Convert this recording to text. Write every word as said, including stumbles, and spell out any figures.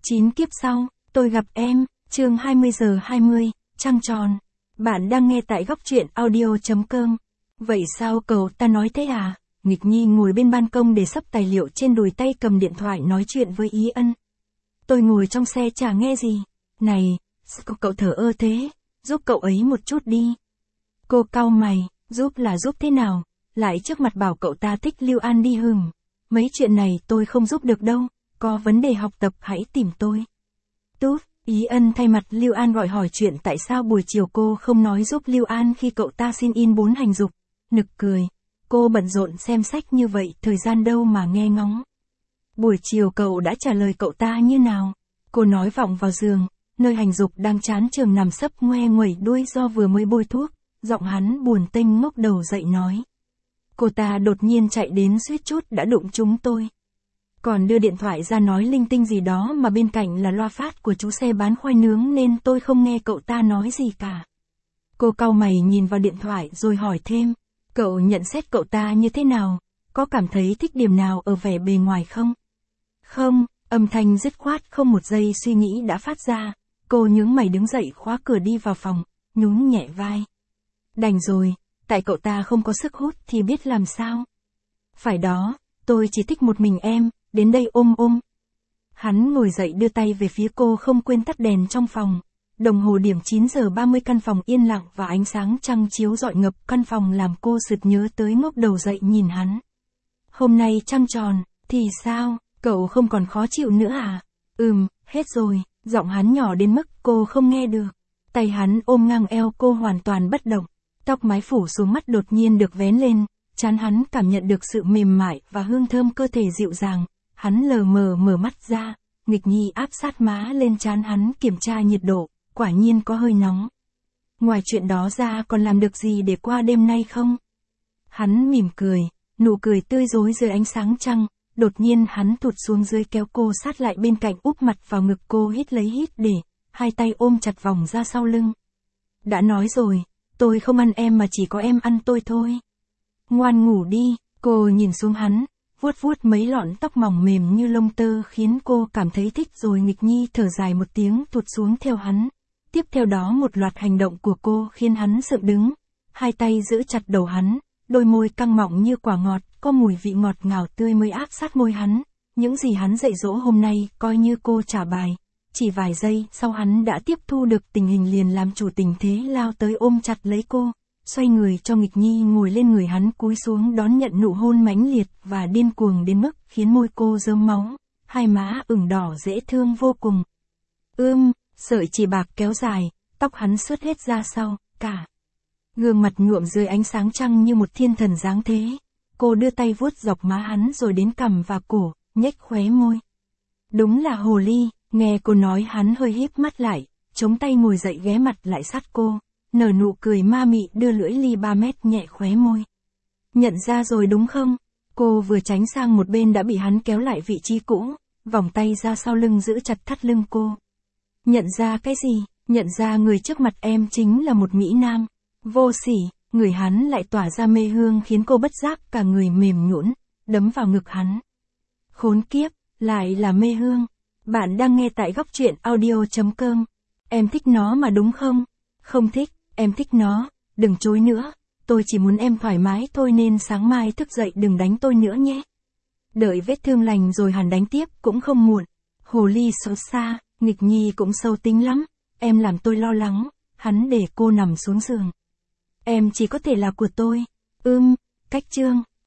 Chín kiếp sau, tôi gặp em, chương hai mươi giờ hai mươi, trăng tròn. Bạn đang nghe tại góc truyện audio.com. Vậy sao cậu ta nói thế à? Nghịch Nhi ngồi bên ban công để sắp tài liệu trên đùi, tay cầm điện thoại nói chuyện với Ý Ân. Tôi ngồi trong xe chả nghe gì. Này, sao cậu thở ơ thế? Giúp cậu ấy một chút đi. Cô cau mày, giúp là giúp thế nào? Lại trước mặt bảo cậu ta thích Lưu An đi hừm. Mấy chuyện này tôi không giúp được đâu. Có vấn đề học tập hãy tìm tôi. Tút, Ý Ân thay mặt Lưu An gọi hỏi chuyện tại sao buổi chiều cô không nói giúp Lưu An khi cậu ta xin in bốn hành dục. Nực cười. Cô bận rộn xem sách như vậy, thời gian đâu mà nghe ngóng. Buổi chiều cậu đã trả lời cậu ta như nào? Cô nói vọng vào giường, nơi hành dục đang chán chường nằm sấp ngoe nguẩy đuôi do vừa mới bôi thuốc, giọng hắn buồn tênh ngóc đầu dậy nói. Cô ta đột nhiên chạy đến suýt chút đã đụng chúng tôi. Còn đưa điện thoại ra nói linh tinh gì đó mà bên cạnh là loa phát của chú xe bán khoai nướng nên tôi không nghe cậu ta nói gì cả. Cô cau mày nhìn vào điện thoại rồi hỏi thêm, cậu nhận xét cậu ta như thế nào? Có cảm thấy thích điểm nào ở vẻ bề ngoài không? Không, âm thanh dứt khoát không một giây suy nghĩ đã phát ra. Cô nhướng mày đứng dậy khóa cửa đi vào phòng, nhún nhẹ vai. Đành rồi, tại cậu ta không có sức hút thì biết làm sao. Phải đó, tôi chỉ thích một mình em, đến đây ôm ôm. Hắn ngồi dậy đưa tay về phía cô, không quên tắt đèn trong phòng. Đồng hồ điểm chín giờ ba mươi, căn phòng yên lặng và ánh sáng trăng chiếu rọi ngập căn phòng làm cô sực nhớ tới, ngóc đầu dậy nhìn hắn. Hôm nay trăng tròn, thì sao, cậu không còn khó chịu nữa à? Ừm, hết rồi, giọng hắn nhỏ đến mức cô không nghe được. Tay hắn ôm ngang eo cô hoàn toàn bất động. Tóc mái phủ xuống mắt đột nhiên được vén lên, trán hắn cảm nhận được sự mềm mại và hương thơm cơ thể dịu dàng. Hắn lờ mờ mở mắt ra, Nghịch Nhi áp sát má lên trán hắn kiểm tra nhiệt độ, quả nhiên có hơi nóng. Ngoài chuyện đó ra còn làm được gì để qua đêm nay không? Hắn mỉm cười, nụ cười tươi rói dưới ánh sáng trăng, đột nhiên hắn thụt xuống dưới kéo cô sát lại bên cạnh, úp mặt vào ngực cô, hít lấy hít để, hai tay ôm chặt vòng ra sau lưng. Đã nói rồi, tôi không ăn em mà chỉ có em ăn tôi thôi. Ngoan ngủ đi, cô nhìn xuống hắn, vuốt vuốt mấy lọn tóc mỏng mềm như lông tơ khiến cô cảm thấy thích rồi. Nghịch Nhi thở dài một tiếng thụt xuống theo hắn. Tiếp theo đó một loạt hành động của cô khiến hắn sượng đứng, hai tay giữ chặt đầu hắn, đôi môi căng mọng như quả ngọt, có mùi vị ngọt ngào tươi mới áp sát môi hắn. Những gì hắn dạy dỗ hôm nay coi như cô trả bài. Chỉ vài giây sau hắn đã tiếp thu được tình hình, liền làm chủ tình thế lao tới ôm chặt lấy cô, xoay người cho Nghịch Nhi ngồi lên người hắn, cúi xuống đón nhận nụ hôn mãnh liệt và điên cuồng đến mức khiến môi cô rớm máu, hai má ửng đỏ dễ thương vô cùng. Ưm, sợi chỉ bạc kéo dài, tóc hắn xớt hết ra sau, cả gương mặt nhuộm dưới ánh sáng trăng như một thiên thần dáng thế. Cô đưa tay vuốt dọc má hắn rồi đến cằm và cổ, nhếch khóe môi. Đúng là hồ ly, nghe cô nói hắn hơi híp mắt lại, chống tay ngồi dậy ghé mặt lại sát cô, nở nụ cười ma mị đưa lưỡi ly ba mét nhẹ khóe môi. Nhận ra rồi đúng không? Cô vừa tránh sang một bên đã bị hắn kéo lại vị trí cũ, vòng tay ra sau lưng giữ chặt thắt lưng cô. Nhận ra cái gì? Nhận ra người trước mặt em chính là một mỹ nam. Vô sỉ, người hắn lại tỏa ra mê hương khiến cô bất giác cả người mềm nhũn, đấm vào ngực hắn. Khốn kiếp, lại là mê hương. Bạn đang nghe tại góc truyện audio.com. Em thích nó mà đúng không? Không thích, em thích nó, đừng chối nữa. Tôi chỉ muốn em thoải mái thôi nên sáng mai thức dậy đừng đánh tôi nữa nhé. Đợi vết thương lành rồi hẳn đánh tiếp cũng không muộn. Hồ ly xấu xa, Nghịch Nhi cũng sâu tính lắm. Em làm tôi lo lắng. Hắn để cô nằm xuống giường. Em chỉ có thể là của tôi. Ưm, cách chương.